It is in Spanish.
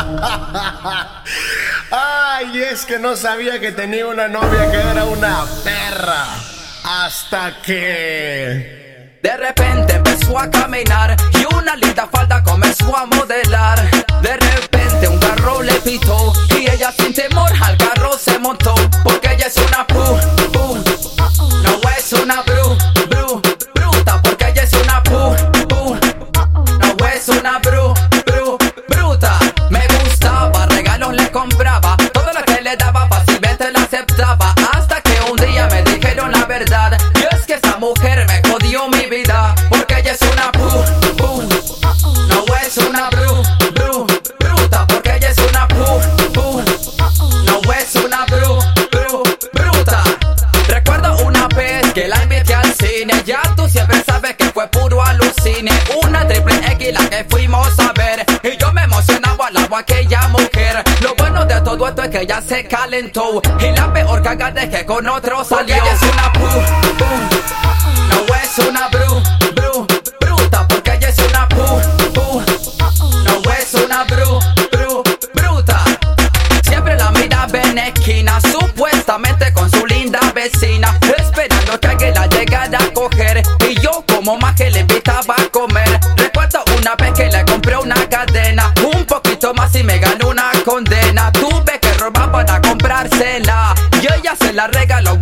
Ay, es que no sabía que tenía una novia que era una perra. Hasta que de repente empezó a caminar y una linda falda comenzó a modelar. De repente un carro le pitó y ella sin temor al carro se montó. Porque ella es una no es una bruta. Porque ella es una no es una bruta. Me gustaba, regalos le compraba, todo lo que le daba fácilmente la aceptaba. Hasta que un día me dijeron la verdad, y es que esa mujer me jodió mi vida. Porque ella es una no es una bruta. Porque ella es una no es una bruta. Recuerdo una vez que la invité al cine, ya tú siempre sabes que fue puro alucine. Una triple X la que fuimos a ver, y yo me emocionaba al lado aquella mujer. Lo bueno de todo esto es que ella se calentó, y la peor cagada es que con otro salió. Porque ella es una no es una bruta. Porque ella es una no es una bruta. Siempre la miraba en esquina, supuestamente con su linda vecina, esperando que alguien la llegara a coger, y yo como más que le invitaba a comer. Recuerdo una vez que le compré una cadena, un poquito más y me ganó una condena. Tuve que robar para comprársela, y ella se la regaló